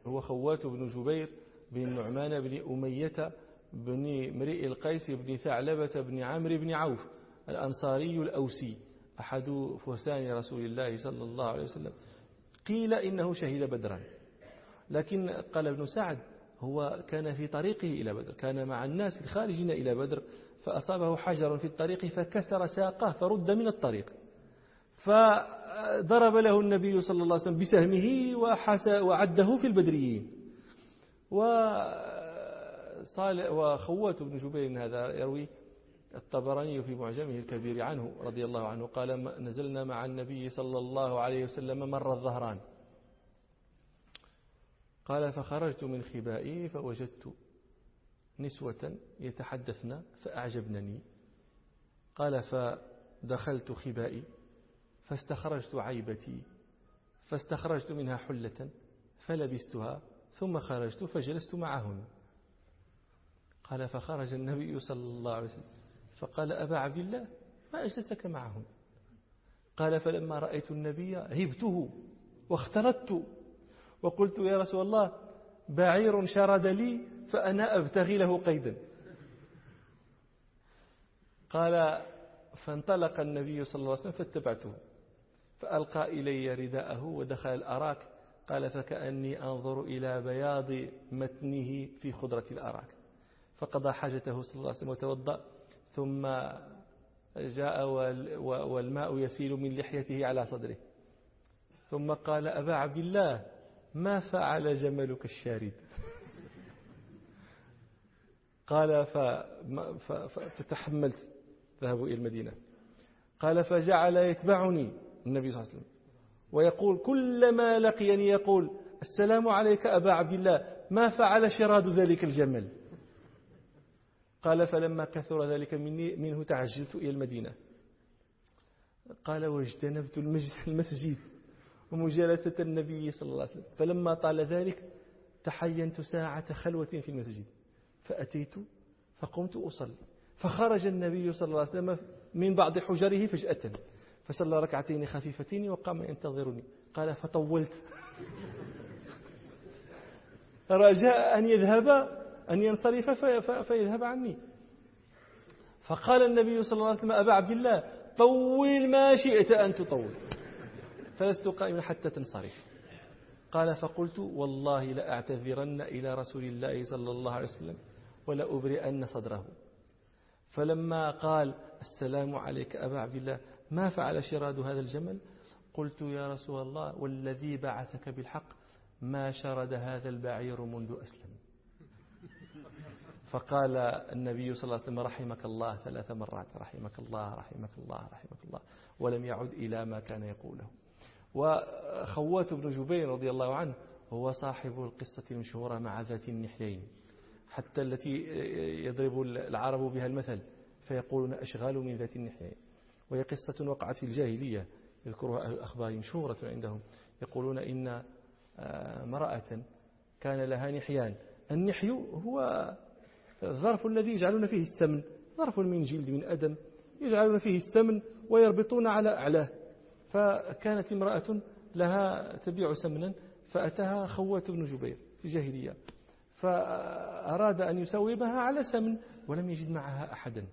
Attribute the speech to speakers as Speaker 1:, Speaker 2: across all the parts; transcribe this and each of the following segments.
Speaker 1: هو خوات بن جبير بن النعمان بن أمية بن امرئ القيس بن ثعلبة بن عمرو بن عوف الأنصاري الأوسي أحد فرسان رسول الله صلى الله عليه وسلم. قيل إنه شهد بدرا، لكن قال ابن سعد هو كان في طريقه إلى بدر، كان مع الناس الخارجين إلى بدر، فأصابه حجر في الطريق فكسر ساقه فرد من الطريق، فضرب له النبي صلى الله عليه وسلم بسهمه وعده في البدريين. وخوات بن جبير هذا يروي الطبراني في معجمه الكبير عنه رضي الله عنه قال: نزلنا مع النبي صلى الله عليه وسلم مر الظهران، قال: فخرجت من خبائي فوجدت نسوة يتحدثن فأعجبنني، قال: فدخلت خبائي فاستخرجت عيبتي فاستخرجت منها حلة فلبستها ثم خرجت فجلست معهن. قال: فخرج النبي صلى الله عليه وسلم فقال: أبا عبد الله ما أجلسك معهن؟ قال: فلما رأيت النبي هبته واختلطت وقلت: يا رسول الله بعير شرد لي فأنا أبتغي له قيدا. قال: فانطلق النبي صلى الله عليه وسلم فاتبعته فألقى إلي رداءه ودخل الأراك، قال: فكأني أنظر إلى بياض متنه في خضرة الأراك. فقضى حاجته صلى الله عليه وسلم وتوضأ، ثم جاء والماء يسيل من لحيته على صدره، ثم قال: أبا عبد الله ما فعل جملك الشارد؟ قال: فتحملت ذهب إلى المدينة. قال: فجعل يتبعني النبي صلى الله عليه وسلم ويقول كلما لقيني يقول: السلام عليك أبا عبد الله ما فعل شراد ذلك الجمل؟ قال: فلما كثر ذلك منه تعجلت إلى المدينة. قال: واجتنبت المسجد ومجالسة النبي صلى الله عليه وسلم، فلما طال ذلك تحينت ساعة خلوة في المسجد فأتيت فقمت أصلي، فخرج النبي صلى الله عليه وسلم من بعض حجره فجأة فصلى ركعتين خفيفتين وقام ينتظرني. قال: فطولت رجاء أن يذهب أن ينصرف فيذهب عني. فقال النبي صلى الله عليه وسلم: أبا عبد الله طول ما شئت أن تطول فلست قائما حتى تنصرف. قال: فقلت: والله لأعتذرن إلى رسول الله صلى الله عليه وسلم ولأبرئن صدره. فلما قال: السلام عليك أبا عبد الله ما فعل شراد هذا الجمل؟ قلت: يا رسول الله والذي بعثك بالحق ما شرد هذا البعير منذ أسلم. فقال النبي صلى الله عليه وسلم: رحمك الله 3 مرات، رحمك الله رحمك الله رحمك الله، ولم يعد إلى ما كان يقوله. وخوات بن جبير رضي الله عنه هو صاحب القصة المشهورة مع ذات النحيين، حتى التي يضرب العرب بها المثل فيقولون: أشغال من ذات النحيين. وهي قصة وقعت في الجاهلية يذكرها أهل الأخبار مشهورة عندهم، يقولون إن امرأة كان لها نحيان. النحي هو الظرف الذي يجعلون فيه السمن، ظرف من جلد من أدم يجعلون فيه السمن ويربطون على أعلاه. فكانت امرأة لها تبيع سمنا فأتاها خوات بن جبير في جاهلية فأراد أن يسوبها على سمن ولم يجد معها أحدا،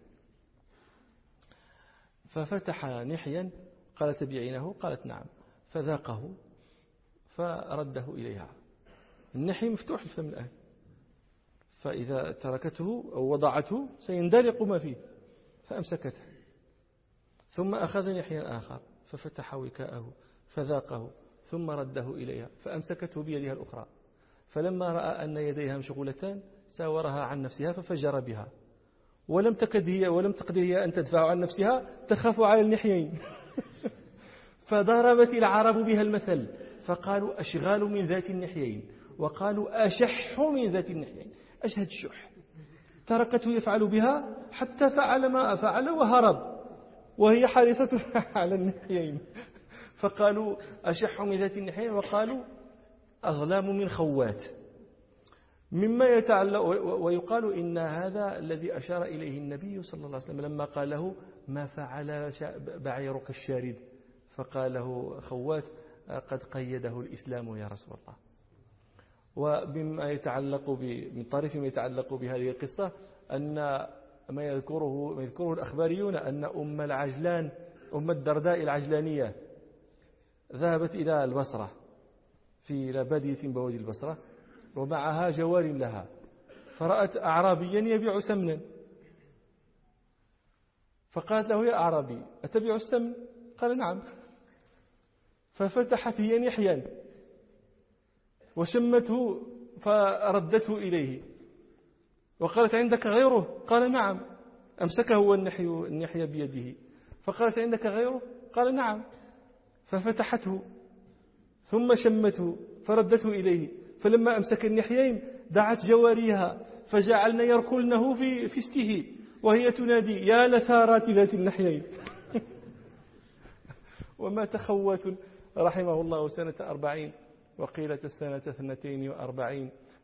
Speaker 1: ففتح نحيا قال: تبيعينه؟ قالت: نعم. فذاقه فرده إليها. النحي مفتوح الفم الآن، فإذا تركته أو وضعته سيندلق ما فيه، فأمسكته. ثم أخذ نحيا آخر ففتح وكاءه فذاقه ثم رده إليها فأمسكته بيدها الأخرى، فلما رأى أن يديها مشغولتان ساورها عن نفسها ففجر بها، ولم تقدر هي أن تدفع عن نفسها، تخاف على النحيين. فضربت العرب بها المثل فقالوا: أشغال من ذات النحيين، وقالوا: أشح من ذات النحيين، أشهد الشح. تركته يفعل بها حتى فعل ما فعل وهرب وهي حارسة على النحيين، فقالوا: أشح من ذات النحيين، وقالوا: أظلام من خوات. مما يتعلق ويقال إن هذا الذي أشار إليه النبي صلى الله عليه وسلم لما قال له: ما فعل بعيرك الشارد؟ فقال له خوات: قد قيده الإسلام يا رسول الله. ومما يتعلق من طريف ما يتعلق بهذه القصة أن ما يذكره الأخباريون أن أم الدرداء العجلانية ذهبت إلى البصرة إلى بادية من بوادي البصرة ومعها جوار لها، فرأت أعرابيا يبيع سمنا، فقالت له: يا أعرابي أتبيع السمن؟ قال: نعم. ففتحت هي نحيا وشمته فردته إليه وقالت: عندك غيره؟ قال: نعم. أمسكه والنحية بيده، فقالت: عندك غيره؟ قال: نعم. ففتحته ثم شمته فردته إليه، فلما أمسك النحيين دعت جواريها فجعلن يركلنه في استه وهي تنادي: يا لثارات ذات النحيين. ومات خوات رحمه الله سنة 40 وقيلة سنة 42